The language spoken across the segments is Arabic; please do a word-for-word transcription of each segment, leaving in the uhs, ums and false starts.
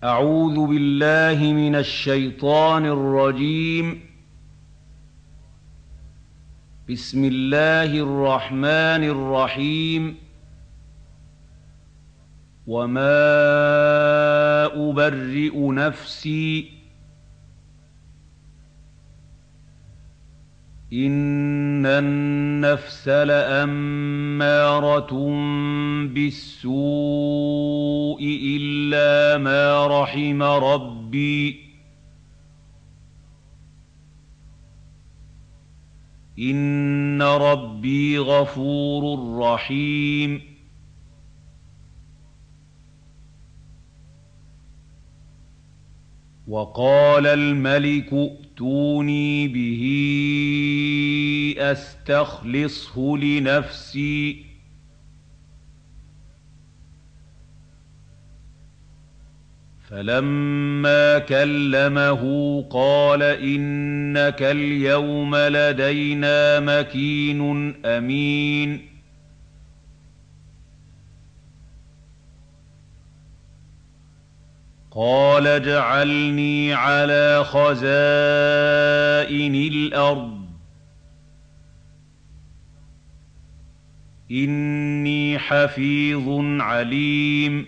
أعوذ بالله من الشيطان الرجيم. بسم الله الرحمن الرحيم. وما أبرئ نفسي إن النفس لأمارة بالسوء إلا ما رحم ربي إن ربي غفور رحيم. وقال الملك ائتوني به أستخلصه لنفسي فلما كلمه قال إنك اليوم لدينا مكين أمين. قال اجعلني على خزائن الأرض إني حفيظ عليم.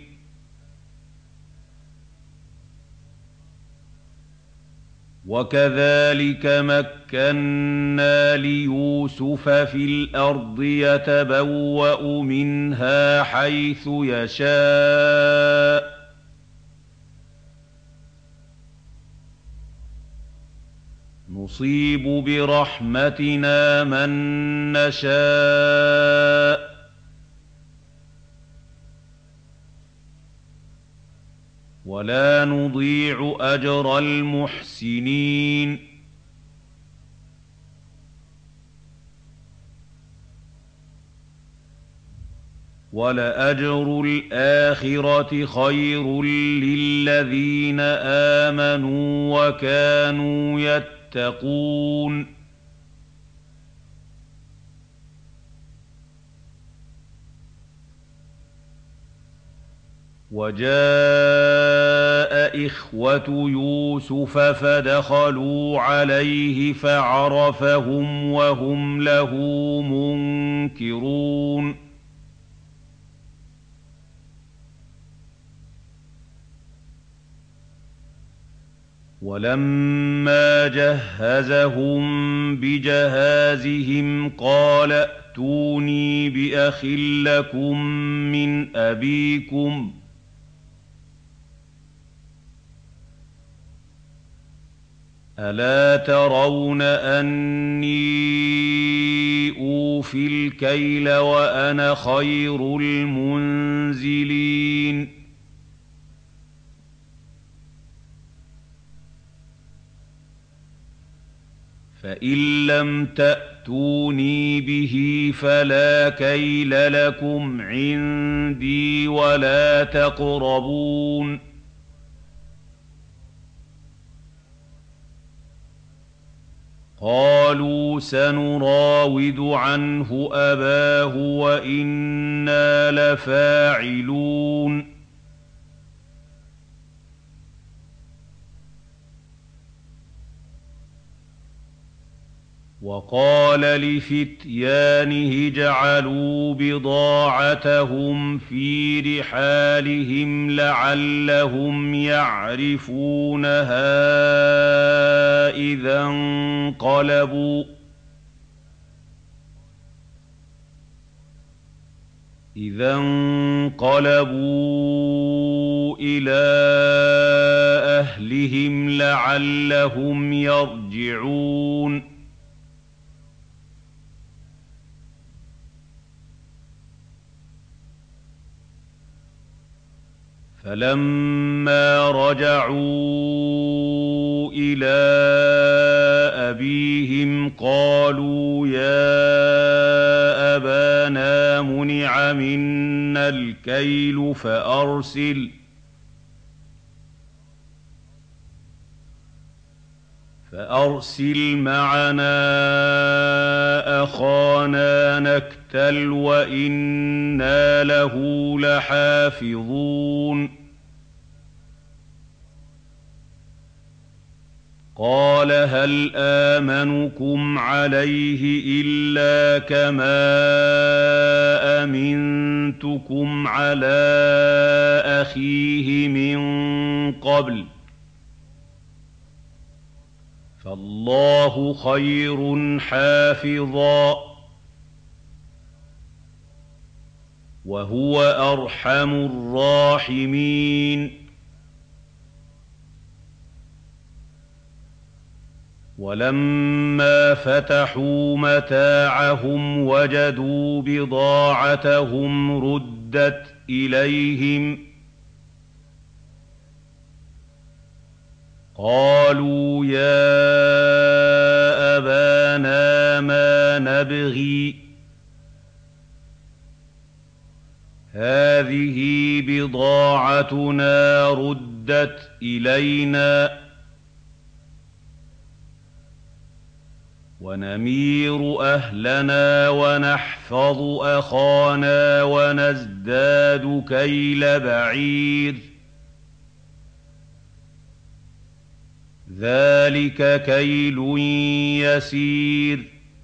وكذلك مكنا ليوسف في الأرض يتبوأ منها حيث يشاء نصيب برحمتنا من نشاء ولا نضيع أجر المحسنين. ولأجر الآخرة خير للذين آمنوا وكانوا يتقون. وجاء إخوة يوسف فدخلوا عليه فعرفهم وهم له منكرون. ولما جهزهم بجهازهم قال ائتوني بأخ لكم من أبيكم ألا ترون أني أوفي الكيل وأنا خير المنزلين. فإن لم تأتوني به فلا كيل لكم عندي ولا تقربون. قالوا سنراود عنه أباه وإنا لفاعلون. وقال لفتيانه اجعلوا بضاعتهم في رحالهم لعلهم يعرفونها إذا انقلبوا إذا انقلبوا إلى أهلهم لعلهم يرجعون. فلما رجعوا إلى أبيهم قالوا يا أبانا منع منا الكيل فأرسل فأرسل معنا أخانا نكتل وإنا له لحافظون. قال هل آمنكم عليه إلا كما أمنتكم على أخيه من قبل فالله خير حافظا وهو أرحم الراحمين. ولما فتحوا متاعهم وجدوا بضاعتهم ردت إليهم قالوا يا أبانا ما نبغي هذه بضاعتنا ردت إلينا ونمير أهلنا ونحفظ أخانا ونزداد كيل بعير ذلك كيل يسير.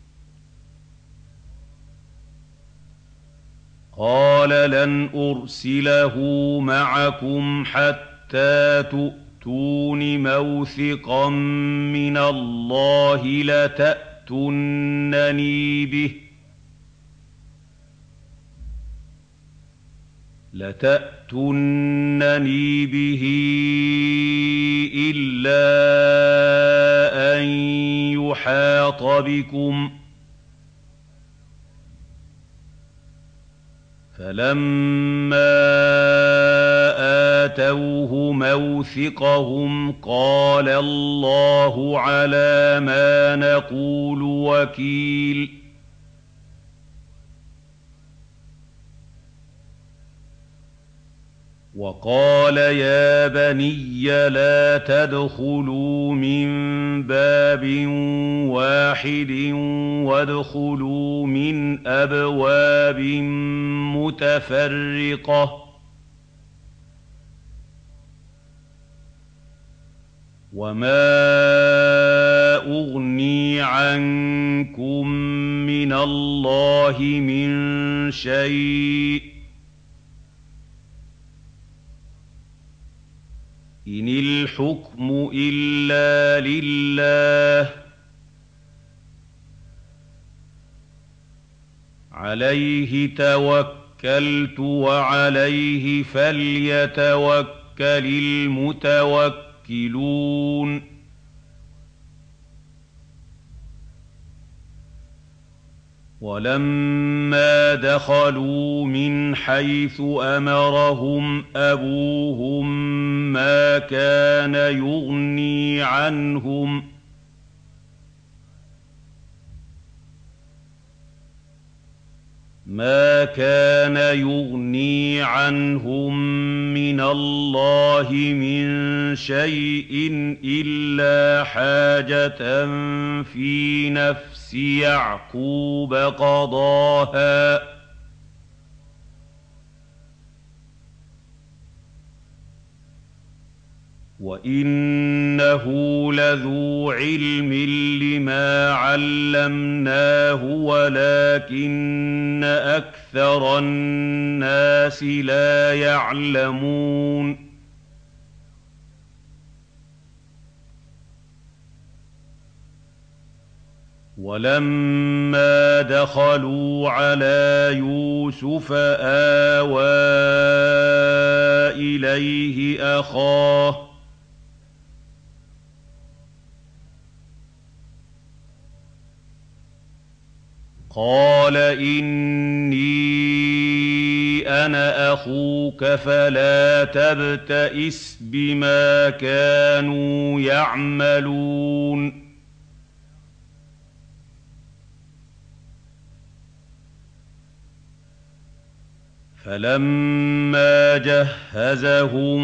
قال لن أرسله معكم حتى تؤتون موثقا من الله لتأتونني به لتأتونني به إلا أن يحاط بكم فلما آتوه موثقهم قال الله على ما نقول وكيل. وقال يا بني لا تدخلوا من باب واحد وادخلوا من أبواب متفرقة وما أغني عنكم من الله من شيء إن الحكم إلا لله عليه توكلت وعليه فليتوكل المتوكلون. ولما دخلوا من حيث أمرهم أبوهم ما كان يغني عنهم ما كان يغني عنهم من الله من شيء إلا حاجة في نفس يعقوب قضاها وإنه لذو علم لما علمناه ولكن أكثر الناس لا يعلمون. ولما دخلوا على يوسف آوى إليه أخاه قال إني أنا أخوك فلا تبتئس بما كانوا يعملون. فلما جهزهم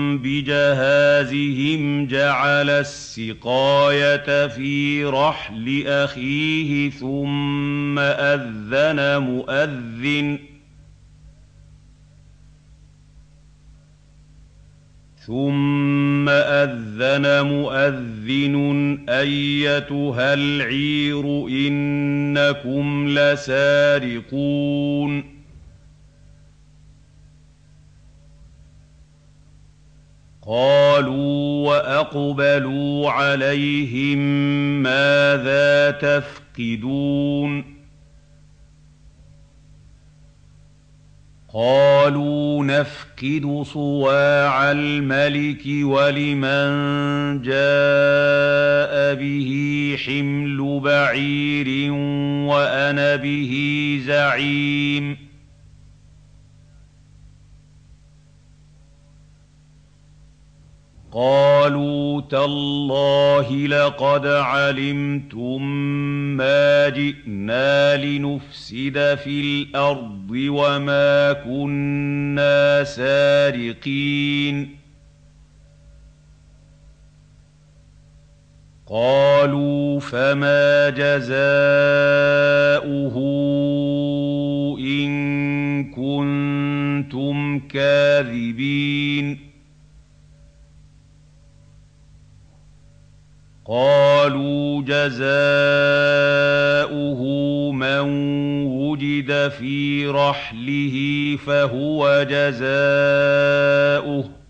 بجهازهم جعل السقاية في رحل أخيه ثم أذن مؤذن ثم أذن مؤذن أيتها العير إنكم لسارقون قالوا وأقبلوا عليهم ماذا تفقدون قالوا نفقد صواع الملك ولمن جاء به حمل بعير وأنا به زعيم قالوا تالله لقد علمتم ما جئنا لنفسد في الأرض وما كنا سارقين قالوا فما جزاؤه إن كنتم كاذبين قالوا جزاؤه من وجد في رحله فهو جزاؤه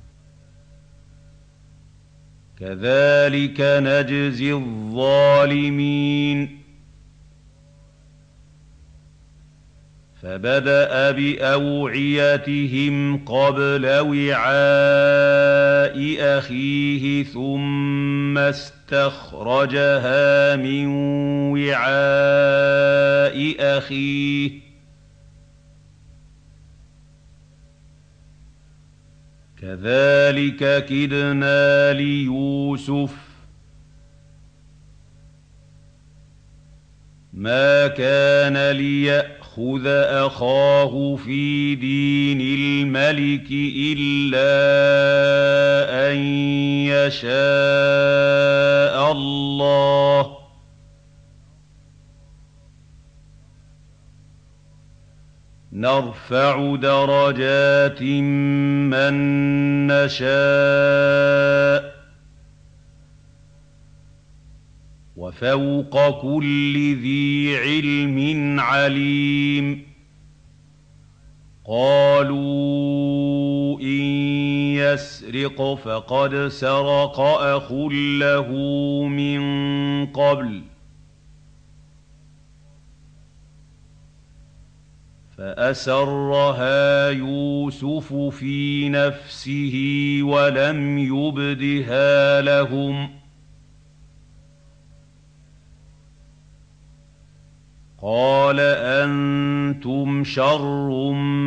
كذلك نجزي الظالمين فبدأ بأوعيتهم قبل وعاء أخيه ثم استخرجها من وعاء أخيه كذلك كدنا ليوسف ما كان ليأخذ خذ أخاه في دين الملك إلا أن يشاء الله نرفع درجات من نشاء وفوق كل ذي علم عليم قالوا إن يسرق فقد سرق أخ له من قبل فأسرها يوسف في نفسه ولم يبدها لهم قال أنتم شر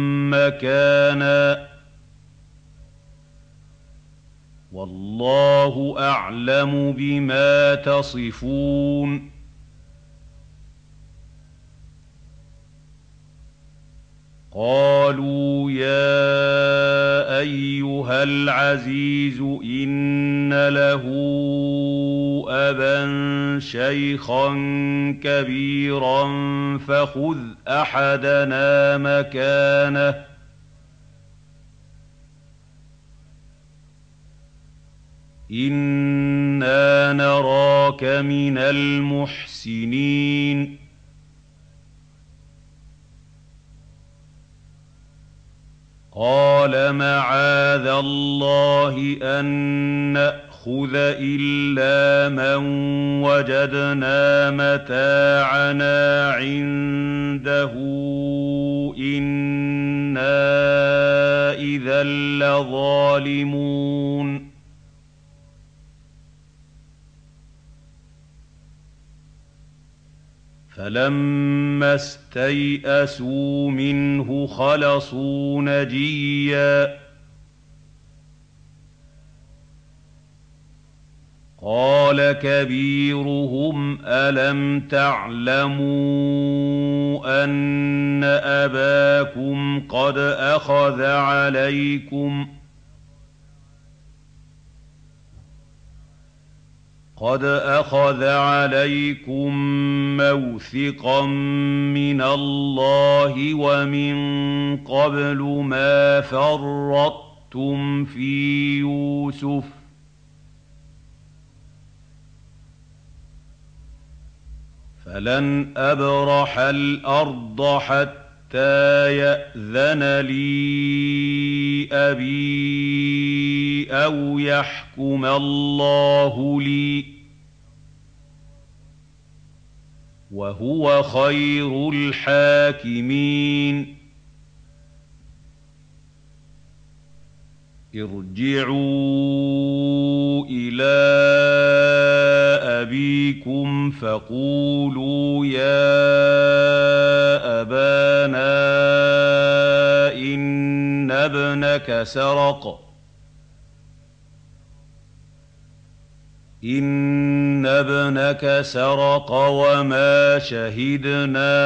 مكانا والله أعلم بما تصفون قالوا يا أيها العزيز إن له أبا شيخا كبيرا فخذ أحدنا مكانه إنا نراك من المحسنين قال معاذ الله أن نأخذ إلا من وجدنا متاعنا عنده إنا إذا لظالمون فلما استيئسوا منه خلصوا نجيا قال كبيرهم ألم تعلموا أن أباكم قد أخذ عليكم قد أخذ عليكم موثقا من الله ومن قبل ما فرطتم في يوسف فلن أبرح الأرض حتى يأذن لي أبي أو يحكم الله لي وهو خير الحاكمين ارجعوا إلى أبيكم فقولوا يا أبانا إن ابنك سرق إن ابنك سرق وما شهدنا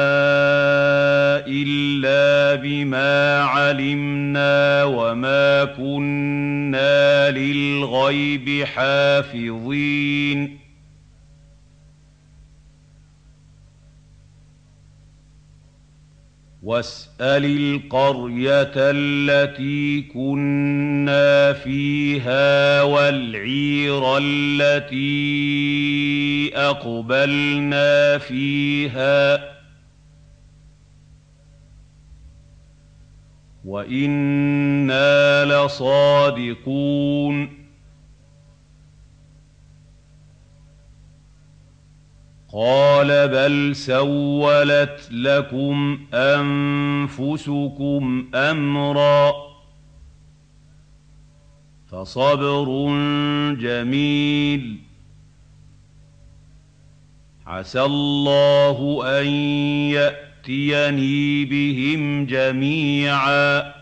إلا بما علمنا وما كنا للغيب حافظين واسأل القرية التي كنا فيها والعير التي أقبلنا فيها وإنا لصادقون قال بل سولت لكم أنفسكم أمرا فصبر جميل عسى الله أن يأتيني بهم جميعا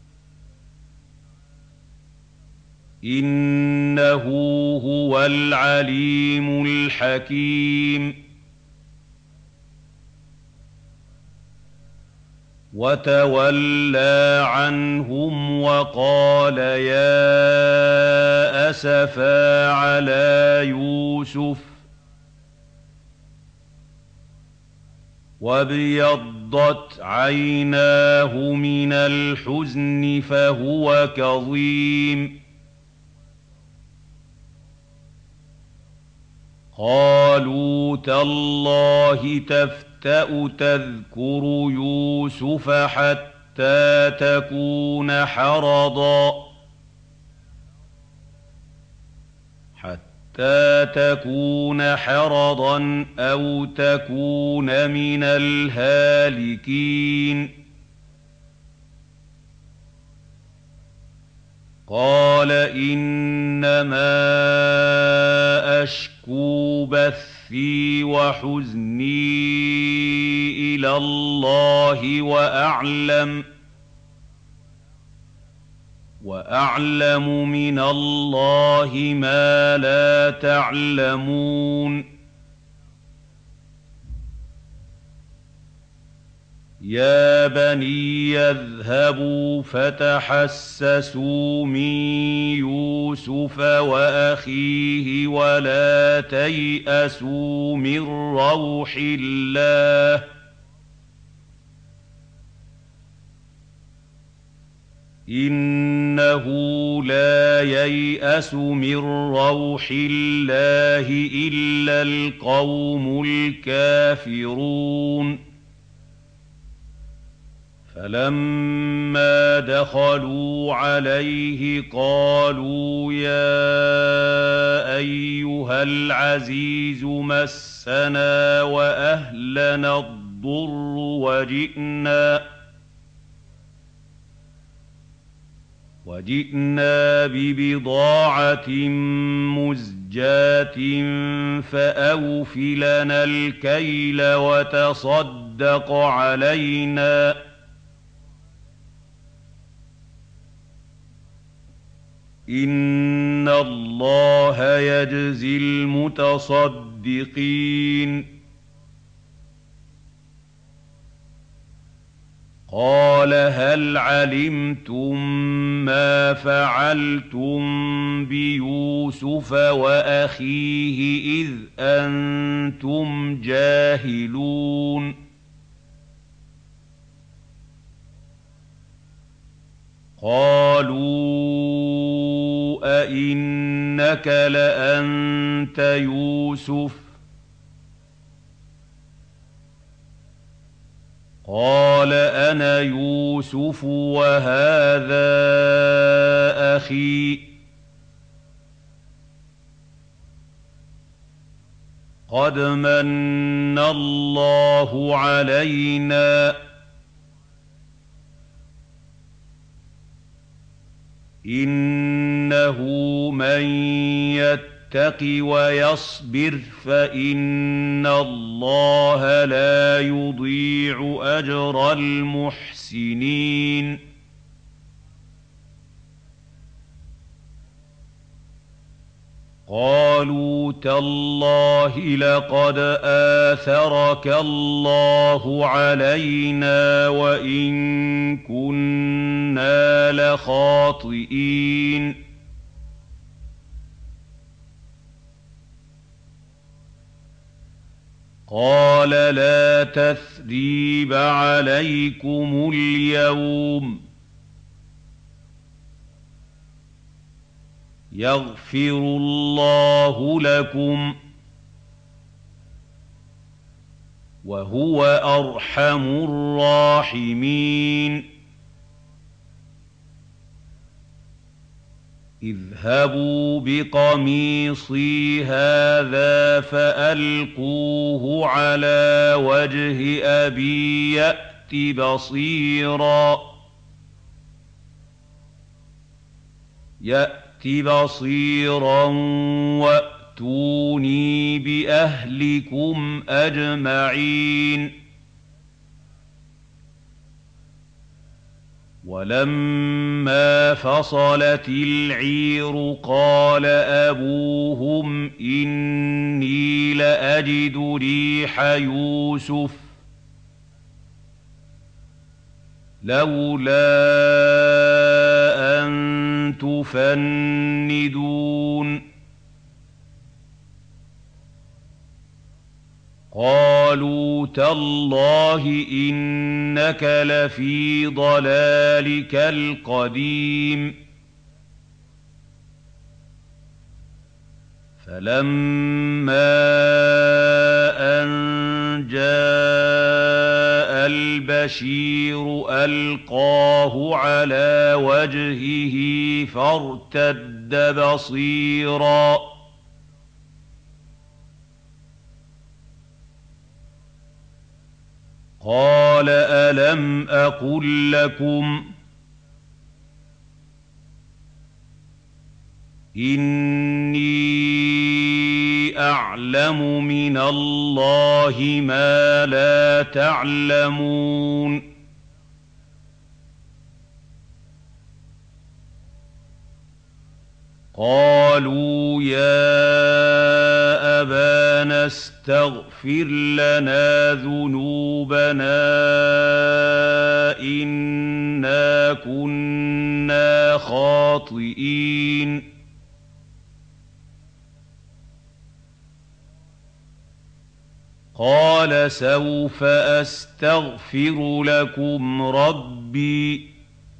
إنه هو العليم الحكيم وتولى عنهم وقال يا أسفا على يوسف وابيضت عيناه من الحزن فهو كظيم قالوا تالله تفتأ تذكر يوسف حتى تكون حرضا حتى تكون حرضا أو تكون من الهالكين قال إنما أشكو بثي وحزني إلى الله وأعلم وأعلم من الله ما لا تعلمون يا بني اذهبوا فتحسسوا من يوسف وأخيه ولا تيأسوا من روح الله إنه لا ييأس من روح الله إلا القوم الكافرون فلما دخلوا عليه قالوا يا أيها العزيز مسنا وأهلنا الضر وجئنا وجئنا ببضاعة مزجاة فأوف لنا الكيل وتصدق علينا إن الله يجزي المتصدقين قال هل علمتم ما فعلتم بيوسف وأخيه إذ أنتم جاهلون قالوا أئنك لأنت يوسف قال إنما أشكو بثي وحزني إلى الله وأعلم من الله ما لا تعلمون قال هل علمتم ما فعلتم بيوسف وأخيه إذ أنتم جاهلون قالوا أئنك لأنت يوسف قال إنك لأنت يوسف قال قال أنا يوسف وهذا أخي قد مَنَّ اللَّهُ عَلَيْنَا إِنَّهُ مَن يَتَّقِ وَيَصْبِرْ فَإِنَّ اللَّهَ لَا يُضِيعُ أَجْرَ الْمُحْسِنِينَ قالوا تالله لقد آثرك الله علينا وإن كنا لخاطئين قال لا تثريب عليكم اليوم يغفر الله لكم وهو أرحم الراحمين اذهبوا بقميصي هذا فألقوه على وجه أبي يأت بصيرا يأت بصيرا وأتوني بأهلكم أجمعين ولما فصلت العير قال أبوهم إني لأجد ريح يوسف لولا أن تفندون قالوا تالله إنك لفي ضلالك القديم فلما أن جاء البشير ألقاه على وجهه فارتد بصيرا قال ألم أقل لكم إني أعلم من الله ما لا تعلمون قالوا يا أبانا استغفر لنا ذنوبنا إنا كنا خاطئين قال سوف أستغفر لكم ربي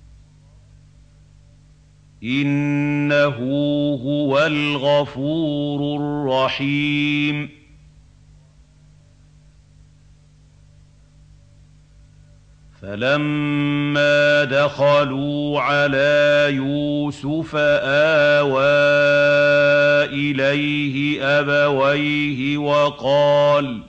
إنه هو الغفور الرحيم فلما دخلوا على يوسف آوى إليه أبويه وقال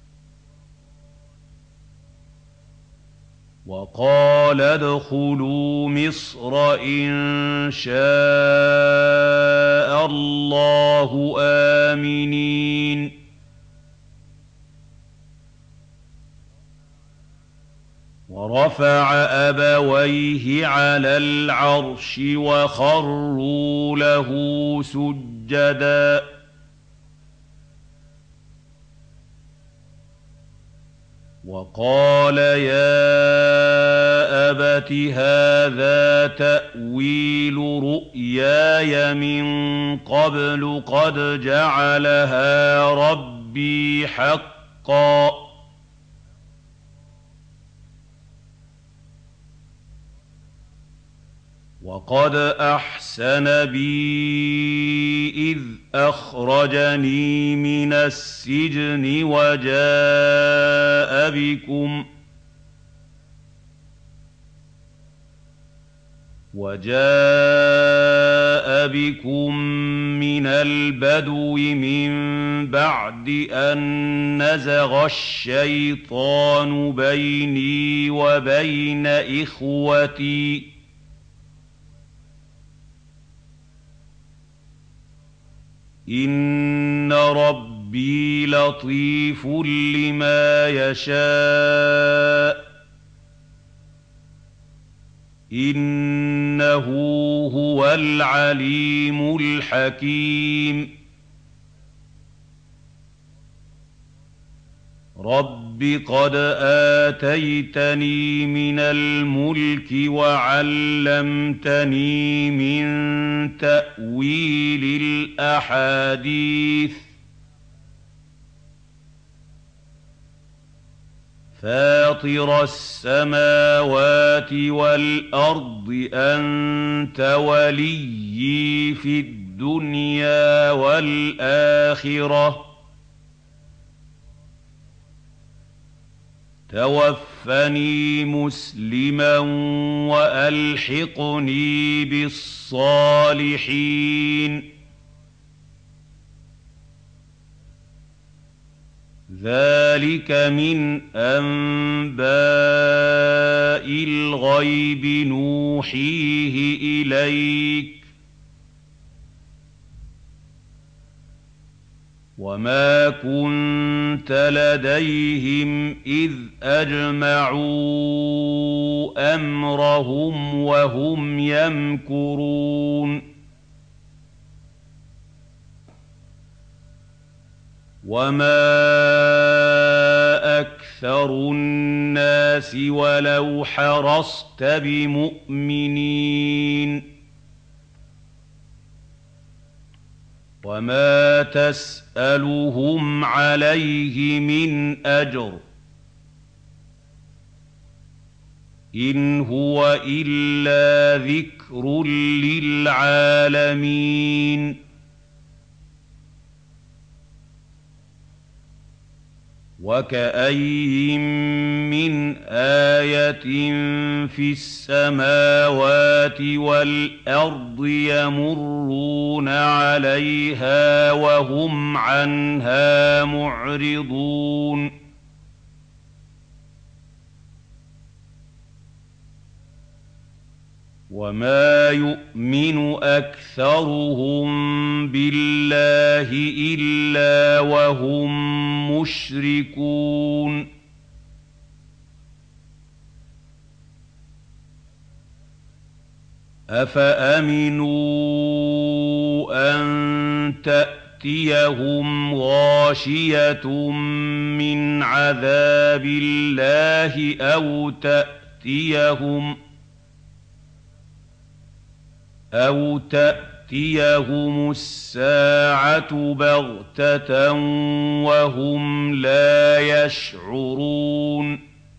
وقال ادخلوا مصر إن شاء الله آمنين ورفع أبويه على العرش وخروا له سجداً وقال يا أبت هذا تأويل رؤياي من قبل قد جعلها ربي حقا وقد أحسن بي إذ أخرجني من السجن وجاء بكم وَجَاءَ بِكُم مِّنَ الْبَدْوِ مِن بَعْدِ أَن نَّزَغَ الشَّيْطَانُ بَيْنِي وَبَيْنَ إِخْوَتِي إِنَّ رَبِّي لَطِيفٌ لِّمَا يَشَاءُ إِنَّهُ هُوَ الْعَلِيمُ الْحَكِيمُ رَبِّ قَدْ آتَيْتَنِي مِنَ الْمُلْكِ وَعَلَّمْتَنِي مِن تَأْوِيلِ الْأَحَادِيثِ فَاطِرَ السَّمَاوَاتِ وَالْأَرْضِ أَنتَ وَلِيِّي فِي الدُّنْيَا وَالْآخِرَةِ تَوَفَّنِي مُسْلِمًا وَأَلْحِقْنِي بِالصَّالِحِينَ ذَلِكَ مِنْ أَنبَاءِ الْغَيْبِ نُوحِيهِ إِلَيْكَ ۖ وَمَا كُنتَ لَدَيْهِمْ إِذْ أَجْمَعُوا أَمْرَهُمْ وَهُمْ يَمْكُرُونَ وَمَا أَكْثَرُ النَّاسِ وَلَوْ حَرَصْتَ بِمُؤْمِنِينَ وَمَا تَسْأَلُهُمْ عَلَيْهِ مِنْ أَجْرٍ إِنْ هُوَ إِلَّا ذِكْرٌ لِّلْعَالَمِينَ وَكَأَيِّن مِّنْ آيَةٍ فِي السَّمَاوَاتِ وَالْأَرْضِ يَمُرُّونَ عَلَيْهَا وَهُمْ عَنْهَا مُعْرِضُونَ وَمَا يُؤْمِنُ أَكْثَرُهُم بِاللَّهِ إِلَّا وَهُم مُّشْرِكُونَ أَفَأَمِنُوا أَن تَأْتِيَهُمْ غَاشِيَةٌ مِّنْ عَذَابِ اللَّهِ أَوْ تَأْتِيَهُمْ أَوْ تَأْتِيَهُمُ السَّاعَةُ بَغْتَةً وَهُمْ لَا يَشْعُرُونَ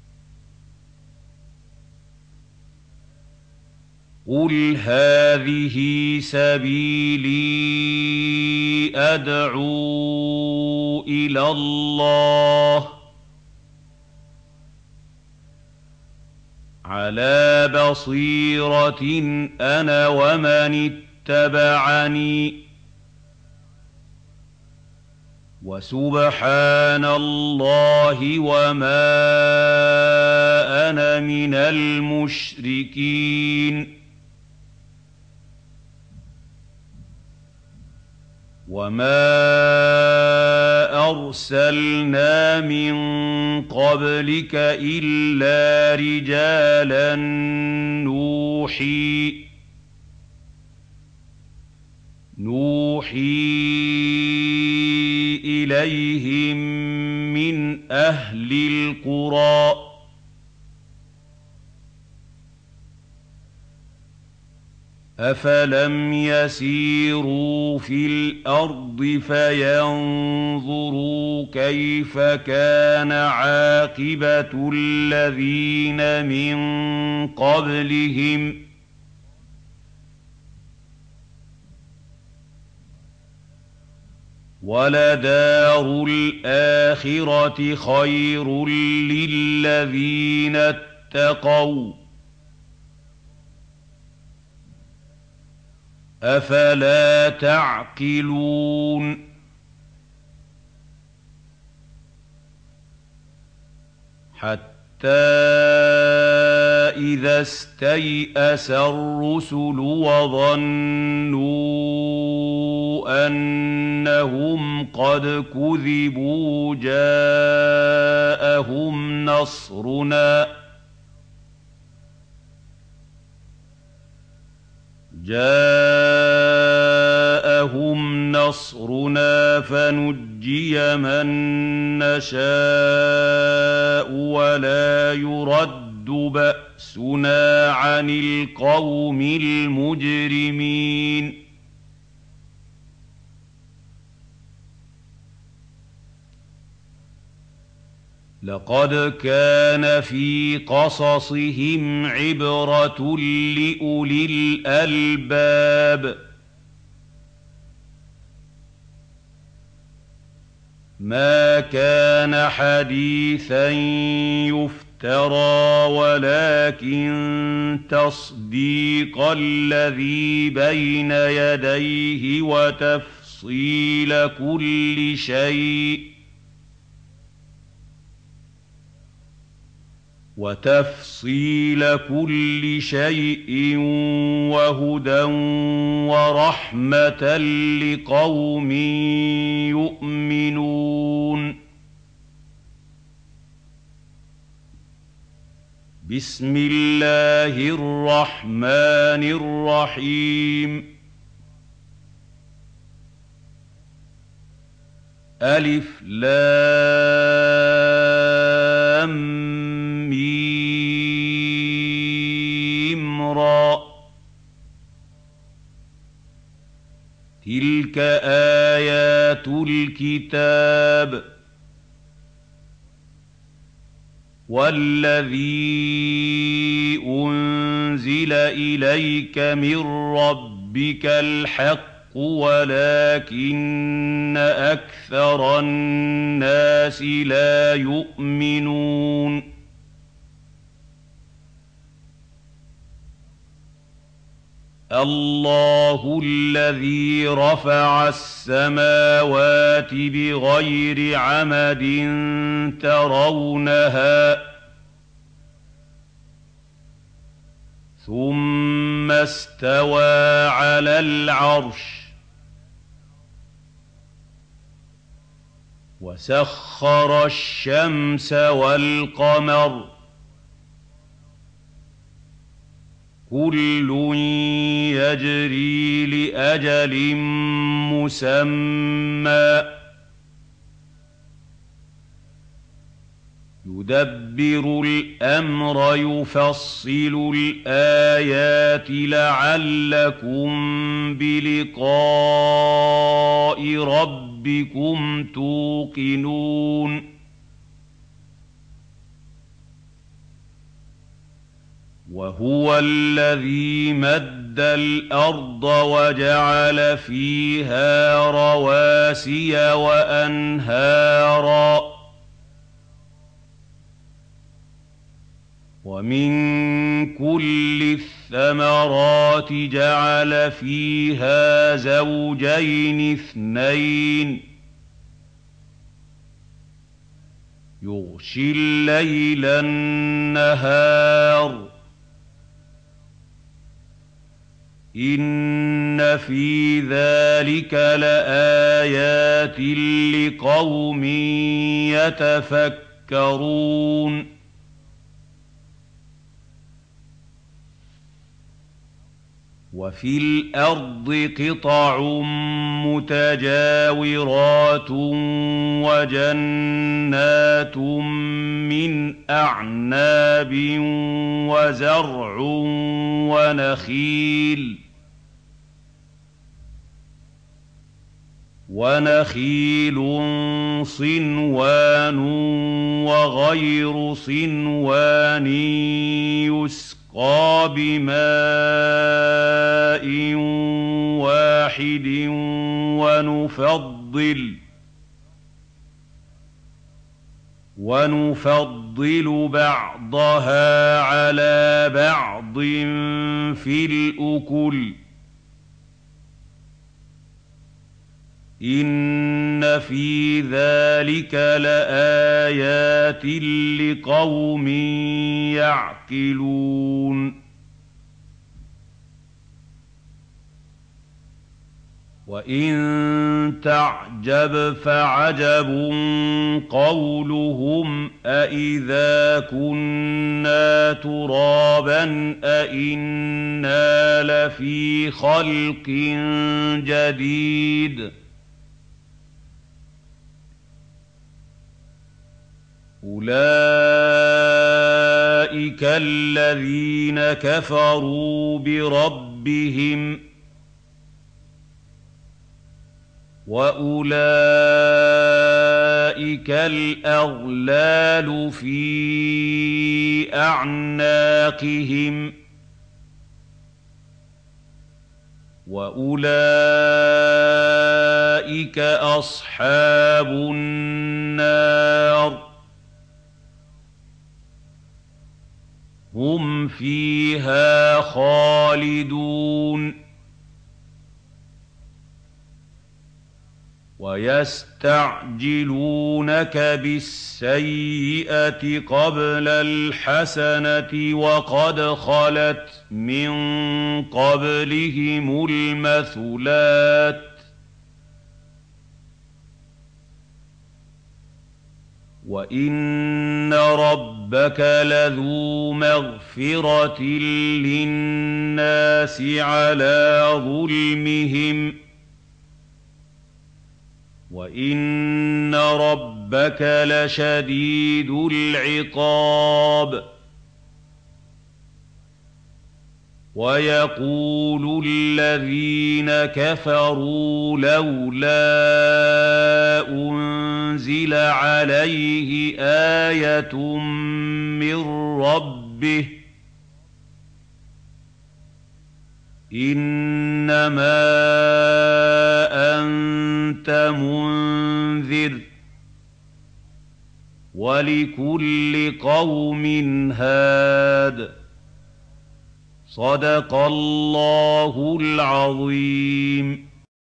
قُلْ هَٰذِهِ سَبِيلِي أَدْعُو إِلَى اللَّهِ عَلَىٰ بَصِيرَةٍ أَنَا وَمَنِ اتَّبَعَنِي وَسُبْحَانَ اللَّهِ وَمَا أَنَا مِنَ الْمُشْرِكِينَ وَمَا أَرْسَلْنَا مِن قَبْلِكَ إِلَّا رِجَالًا نُّوحِي نُوحِي إِلَيْهِم مِّنْ أَهْلِ الْقُرَىٰ أَفَلَمْ يَسِيرُوا فِي الْأَرْضِ فَيَنظُرُوا كَيْفَ كَانَ عَاقِبَةُ الَّذِينَ مِن قَبْلِهِمْ ۚ وَلَدَارُ الْآخِرَةِ خَيْرٌ لِّلَّذِينَ اتَّقَوْا ۗ أفلا تعقلون حتى إذا استيأس الرسل وظنوا أنهم قد كذبوا جاءهم نصرنا جاءهم نصرنا فنجي من نشاء ولا يرد بأسنا عن القوم المجرمين لقد كان في قصصهم عبرة لأولي الألباب ما كان حديثا يفترى ولكن تصديق الذي بين يديه وتفصيل كل شيء وتفصيل كل شيء وهدى ورحمة لقوم يؤمنون بسم الله الرحمن الرحيم ألف لام تلك آيات الكتاب والذي أنزل إليك من ربك الحق ولكن أكثر الناس لا يؤمنون الله الذي رفع السماوات بغير عمد ترونها ثم استوى على العرش وسخر الشمس والقمر كل يجري لأجل مسمى يدبر الأمر يفصل الآيات لعلكم بلقاء ربكم توقنون وهو الذي مد الأرض وجعل فيها رواسي وأنهارا ومن كل الثمرات جعل فيها زوجين اثنين يغشي الليل النهار إن في ذلك لآيات لقوم يتفكرون وفي الأرض قطع متجاورات وجنات من أعناب وزرع ونخيل ونخيل صنوان وغير صنوان يسقى بماء واحد ونفضل ونفضل بعضها على بعض في الأكل إِنَّ فِي ذَٰلِكَ لَآيَاتٍ لِّقَوْمٍ يَعْقِلُونَ وَإِن تَعْجَبْ فَعَجَبٌ قَوْلُهُمْ أَإِذَا كُنَّا تُرَابًا أَإِنَّا لَفِي خَلْقٍ جَدِيدٍ أُولَٰئِكَ الَّذِينَ كَفَرُوا بِرَبِّهِمْ وَأُولَٰئِكَ الْأَغْلَالُ فِي أَعْنَاقِهِمْ وَأُولَٰئِكَ أَصْحَابُ النَّارِ هُمْ فِيهَا خَالِدُونَ وَيَسْتَعْجِلُونَكَ بِالسَّيِّئَةِ قَبْلَ الْحَسَنَةِ وَقَدْ خَلَتْ مِن قَبْلِهِمُ الْمَثُلَاتُ وَإِنَّ رَبَّكَ لَذُو مَغْفِرَةٍ لِّلنَّاسِ عَلَىٰ ظُلْمِهِمْ وَإِنَّ رَبَّكَ لَشَدِيدُ الْعِقَابِ وَيَقُولُ الَّذِينَ كَفَرُوا لَوْلَا أُنزِلَ عَلَيْهِ آيَةٌ مِّن رَّبِّهِ إِنَّمَا أَنتَ مُنذِرٌ وَلِكُلِّ قَوْمٍ هَادٍ صدق الله العظيم.